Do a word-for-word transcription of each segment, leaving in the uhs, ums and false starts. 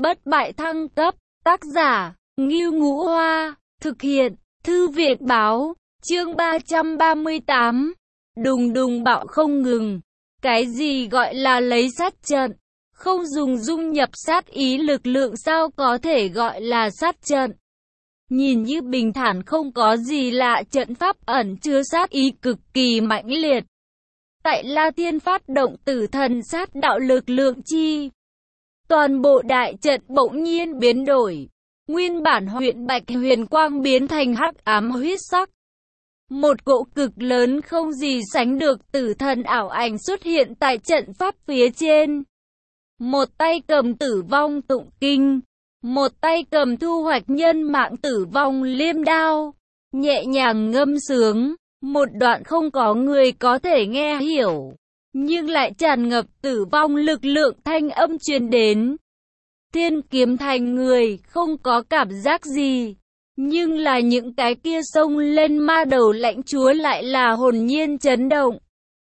Bất bại thăng cấp, tác giả, Ngưu Ngũ Hoa, thực hiện, Thư viện báo, chương ba trăm ba mươi tám, đùng đùng bạo không ngừng. Cái gì gọi là lấy sát trận? Không dùng dung nhập sát ý lực lượng sao có thể gọi là sát trận? Nhìn như bình thản không có gì lạ, trận pháp ẩn chứa sát ý cực kỳ mãnh liệt. Tại La Thiên phát động tử thần sát đạo lực lượng chi. Toàn bộ đại trận bỗng nhiên biến đổi. Nguyên bản huyện bạch huyền quang biến thành hắc ám huyết sắc. Một cỗ cực lớn không gì sánh được tử thần ảo ảnh xuất hiện tại trận pháp phía trên. Một tay cầm tử vong tụng kinh, một tay cầm thu hoạch nhân mạng tử vong liêm đao, nhẹ nhàng ngâm sướng, một đoạn không có người có thể nghe hiểu, nhưng lại tràn ngập tử vong lực lượng thanh âm truyền đến. Thiên kiếm thành người, không có cảm giác gì. Nhưng là những cái kia xông lên ma đầu lãnh chúa lại là hồn nhiên chấn động.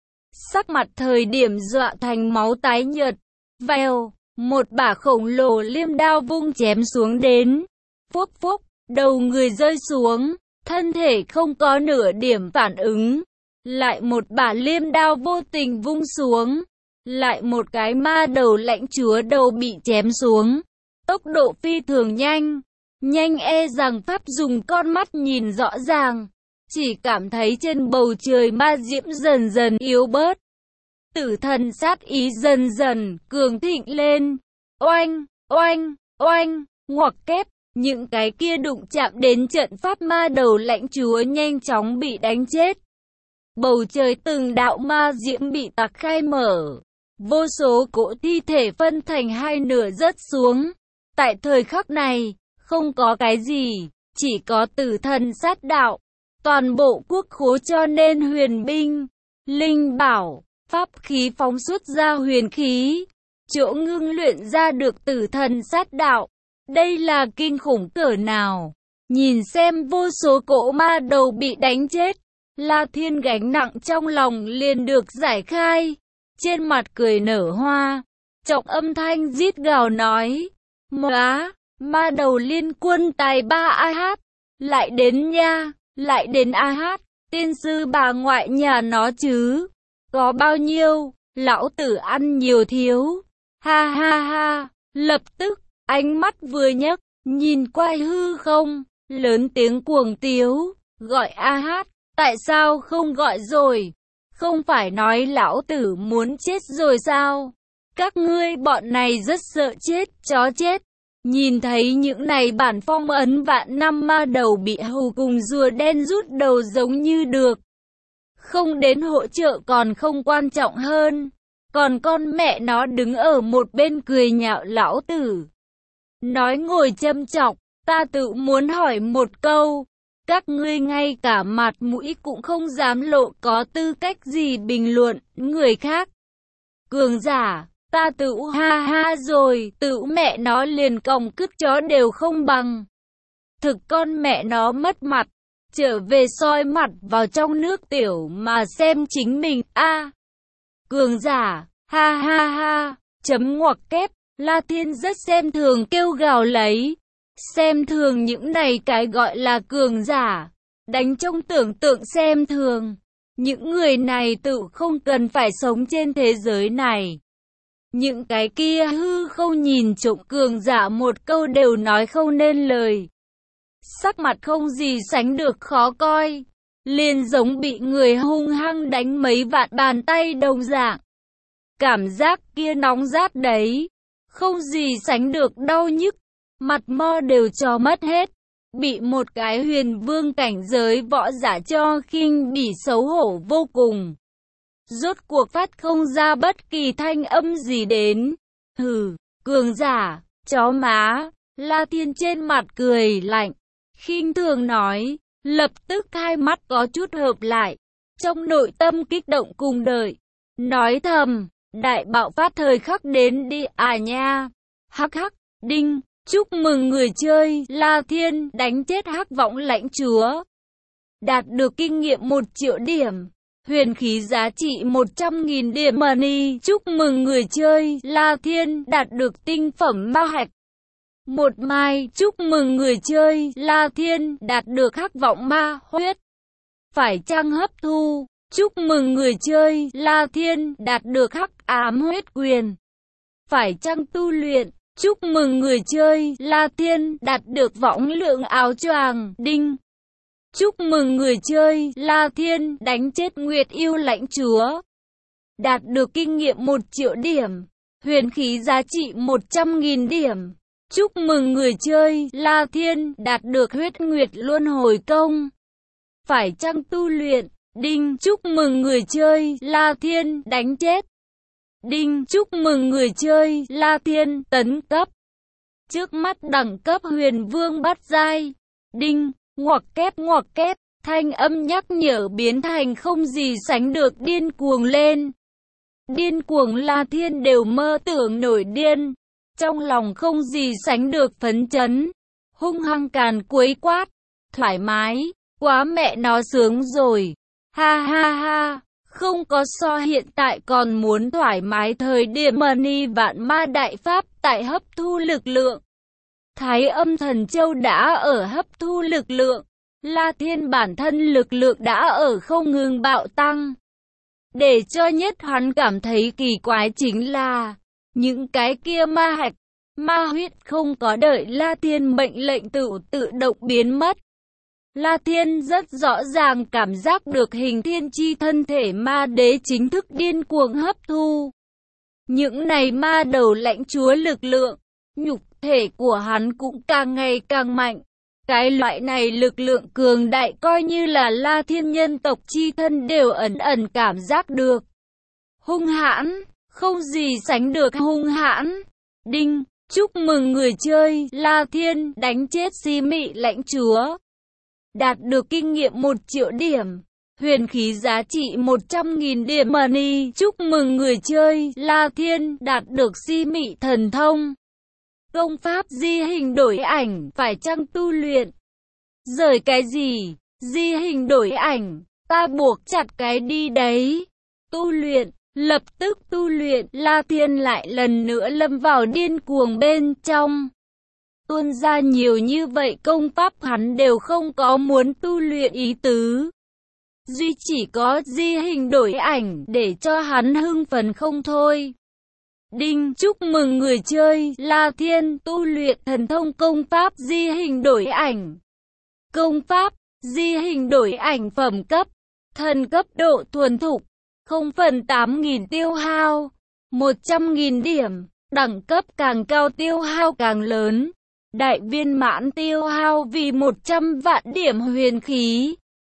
Sắc mặt thời điểm dọa thành máu tái nhợt. Vèo, một bả khổng lồ liêm đao vung chém xuống đến. Phúc phúc, đầu người rơi xuống, thân thể không có nửa điểm phản ứng. Lại một bả liêm đao vô tình vung xuống. Lại một cái ma đầu lãnh chúa đầu bị chém xuống. Tốc độ phi thường nhanh. Nhanh e rằng pháp dùng con mắt nhìn rõ ràng. Chỉ cảm thấy trên bầu trời ma diễm dần dần yếu bớt. Tử thần sát ý dần dần cường thịnh lên. Oanh, oanh, oanh, ngoặc kép. Những cái kia đụng chạm đến trận pháp ma đầu lãnh chúa nhanh chóng bị đánh chết. Bầu trời từng đạo ma diễm bị tạc khai mở. Vô số cỗ thi thể phân thành hai nửa rớt xuống. Tại thời khắc này, không có cái gì, chỉ có tử thần sát đạo. Toàn bộ quốc khố cho nên huyền binh, linh bảo, pháp khí phóng xuất ra huyền khí. Chỗ ngưng luyện ra được tử thần sát đạo. Đây là kinh khủng cỡ nào. Nhìn xem vô số cỗ ma đầu bị đánh chết. La Thiên gánh nặng trong lòng liền được giải khai. Trên mặt cười nở hoa. Trọng âm thanh rít gào nói. Móa, ma đầu liên quân tài ba a hát. Lại đến nha, lại đến a hát. Tiên sư bà ngoại nhà nó chứ. Có bao nhiêu, lão tử ăn nhiều thiếu. Ha ha ha, lập tức, ánh mắt vừa nhấc, nhìn quay hư không, lớn tiếng cuồng tiếu, gọi a hát, tại sao không gọi rồi? Không phải nói lão tử muốn chết rồi sao? Các ngươi bọn này rất sợ chết, chó chết. Nhìn thấy những này bản phong ấn vạn năm ma đầu bị hù cùng rùa đen rút đầu giống như được. Không đến hỗ trợ còn không quan trọng hơn. Còn con mẹ nó đứng ở một bên cười nhạo lão tử. Nói ngồi châm chọc, ta tự muốn hỏi một câu. Các ngươi ngay cả mặt mũi cũng không dám lộ, có tư cách gì bình luận người khác. Cường giả, ta tự ha ha rồi, tự mẹ nó liền còng cứt chó đều không bằng. Thực con mẹ nó mất mặt, trở về soi mặt vào trong nước tiểu mà xem chính mình, a cường giả, ha ha ha, chấm ngoặc kép, La Thiên rất xem thường kêu gào lấy. Xem thường những này cái gọi là cường giả, đánh trong tưởng tượng xem thường. Những người này tự không cần phải sống trên thế giới này. Những cái kia hư không nhìn trộm cường giả một câu đều nói không nên lời. Sắc mặt không gì sánh được khó coi, liền giống bị người hung hăng đánh mấy vạn bàn tay đồng dạng. Cảm giác kia nóng rát đấy, không gì sánh được đau nhức, mặt mo đều cho mất hết. Bị một cái huyền vương cảnh giới võ giả cho khinh bỉ xấu hổ vô cùng. Rốt cuộc phát không ra bất kỳ thanh âm gì đến. Hừ, cường giả, chó má. La Thiên trên mặt cười lạnh, khinh thường nói, lập tức hai mắt có chút hợp lại. Trong nội tâm kích động cùng đợi, nói thầm, đại bạo phát thời khắc đến đi à nha. Hắc hắc, đinh, chúc mừng người chơi La Thiên đánh chết hắc võng lãnh chúa. Đạt được kinh nghiệm một triệu điểm. Huyền khí giá trị một trăm nghìn điểm money. Chúc mừng người chơi La Thiên đạt được tinh phẩm ma hạch. Một mai, chúc mừng người chơi La Thiên đạt được hắc vọng ma huyết. Phải chăng hấp thu? Chúc mừng người chơi La Thiên đạt được hắc ám huyết quyền. Phải chăng tu luyện? Chúc mừng người chơi La Thiên đạt được võng lượng áo choàng. Đinh. Chúc mừng người chơi La Thiên đánh chết Nguyệt yêu lãnh chúa. Đạt được kinh nghiệm một triệu điểm. Huyền khí giá trị một trăm nghìn điểm. Chúc mừng người chơi La Thiên đạt được huyết nguyệt luân hồi công. Phải chăng tu luyện? Đinh. Chúc mừng người chơi La Thiên đánh chết. Đinh. Chúc mừng người chơi La Thiên tấn cấp. Trước mắt đẳng cấp huyền vương bát giai. Đinh. Ngoặc kép ngoặc kép. Thanh âm nhắc nhở biến thành không gì sánh được điên cuồng lên. Điên cuồng La Thiên đều mơ tưởng nổi điên. Trong lòng không gì sánh được phấn chấn. Hung hăng càn quấy quát. Thoải mái. Quá mẹ nó sướng rồi. Ha ha ha. Không có so hiện tại còn muốn thoải mái thời điểm Money vạn ma đại pháp tại hấp thu lực lượng. Thái âm thần châu đã ở hấp thu lực lượng. La Thiên bản thân lực lượng đã ở không ngừng bạo tăng. Để cho nhất hắn cảm thấy kỳ quái chính là những cái kia ma hạch, ma huyết không có đợi La Thiên mệnh lệnh tự tự động biến mất. La Thiên rất rõ ràng cảm giác được hình thiên chi thân thể ma đế chính thức điên cuồng hấp thu. Những này ma đầu lãnh chúa lực lượng, nhục thể của hắn cũng càng ngày càng mạnh. Cái loại này lực lượng cường đại coi như là La Thiên nhân tộc chi thân đều ẩn ẩn cảm giác được. Hung hãn, không gì sánh được hung hãn. Đinh. Chúc mừng người chơi La Thiên đánh chết Si Mị lãnh chúa. Đạt được kinh nghiệm một triệu điểm. Huyền khí giá trị một trăm nghìn điểm money. Chúc mừng người chơi La Thiên đạt được Si Mị thần thông. Công pháp di hình đổi ảnh. Phải chăng tu luyện? Rời cái gì? Di hình đổi ảnh. Ta buộc chặt cái đi đấy. Tu luyện. Lập tức tu luyện. La Thiên lại lần nữa lâm vào điên cuồng bên trong. Tuôn ra nhiều như vậy công pháp hắn đều không có muốn tu luyện ý tứ. Duy chỉ có di hình đổi ảnh để cho hắn hưng phấn không thôi. Đinh. Chúc mừng người chơi La Thiên tu luyện thần thông công pháp di hình đổi ảnh. Công pháp di hình đổi ảnh phẩm cấp. Thần cấp độ thuần thục. không phẩy tám nghìn tiêu hao. một trăm nghìn điểm. Đẳng cấp càng cao tiêu hao càng lớn. Đại viên mãn tiêu hao vì một trăm vạn điểm huyền khí.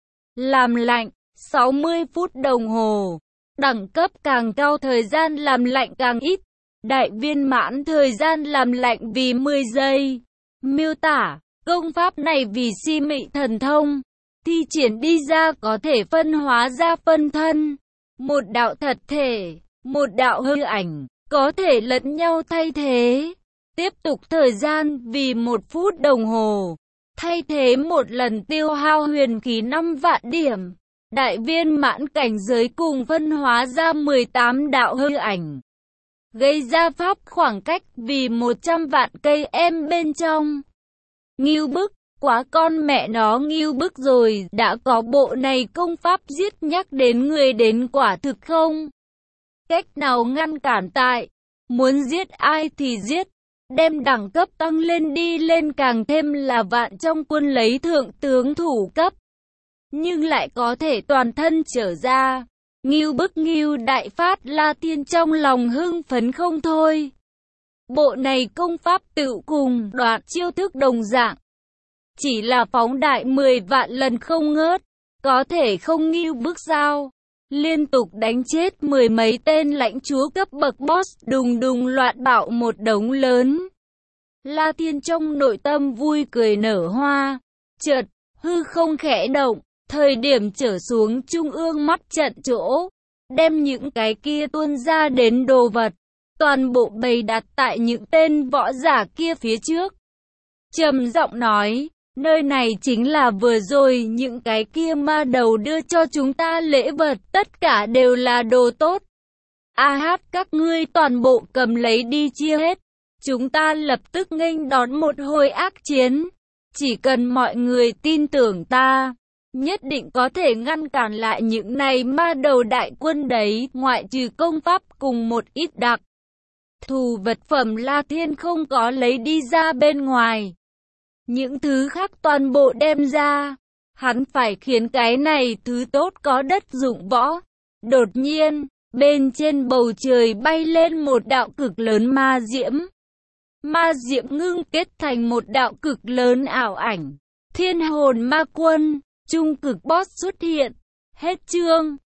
Làm lạnh, sáu mươi phút đồng hồ. Đẳng cấp càng cao thời gian làm lạnh càng ít. Đại viên mãn thời gian làm lạnh vì mười giây. Miêu tả, công pháp này vì Si Mị thần thông. Thi triển đi ra có thể phân hóa ra phân thân. Một đạo thật thể, một đạo hư ảnh, có thể lẫn nhau thay thế. Tiếp tục thời gian vì một phút đồng hồ. Thay thế một lần tiêu hao huyền khí năm vạn điểm. Đại viên mãn cảnh giới cùng phân hóa ra mười tám đạo hư ảnh. Gây ra pháp khoảng cách vì một trăm vạn cây em bên trong. Ngưu bức, quá con mẹ nó ngưu bức rồi. Đã có bộ này công pháp giết nhắc đến người đến quả thực không? Cách nào ngăn cản tại? Muốn giết ai thì giết. Đem đẳng cấp tăng lên đi lên càng thêm là vạn trong quân lấy thượng tướng thủ cấp. Nhưng lại có thể toàn thân trở ra. Ngưu bức ngưu đại phát La Thiên trong lòng hưng phấn không thôi. Bộ này công pháp tự cùng đoạn chiêu thức đồng dạng. Chỉ là phóng đại mười vạn lần không ngớt. Có thể không ngưu bức sao? Liên tục đánh chết mười mấy tên lãnh chúa cấp bậc boss đùng đùng loạn bạo một đống lớn. La Thiên trong nội tâm vui cười nở hoa. Chợt, hư không khẽ động, thời điểm trở xuống trung ương mắt trận chỗ. Đem những cái kia tuôn ra đến đồ vật. Toàn bộ bày đặt tại những tên võ giả kia phía trước. Trầm giọng nói. Nơi này chính là vừa rồi những cái kia ma đầu đưa cho chúng ta lễ vật, tất cả đều là đồ tốt. A hát các ngươi toàn bộ cầm lấy đi chia hết. chúng ta lập tức nghênh đón một hồi ác chiến. Chỉ cần mọi người tin tưởng ta, nhất định có thể ngăn cản lại những này ma đầu đại quân đấy, ngoại trừ công pháp cùng một ít đặc thù vật phẩm La Thiên không có lấy đi ra bên ngoài. Những thứ khác toàn bộ đem ra. Hắn phải khiến cái này thứ tốt có đất dụng võ. Đột nhiên, bên trên bầu trời bay lên một đạo cực lớn ma diễm. Ma diễm ngưng kết thành một đạo cực lớn ảo ảnh. Thiên hồn ma quân, trung cực boss xuất hiện. Hết chương.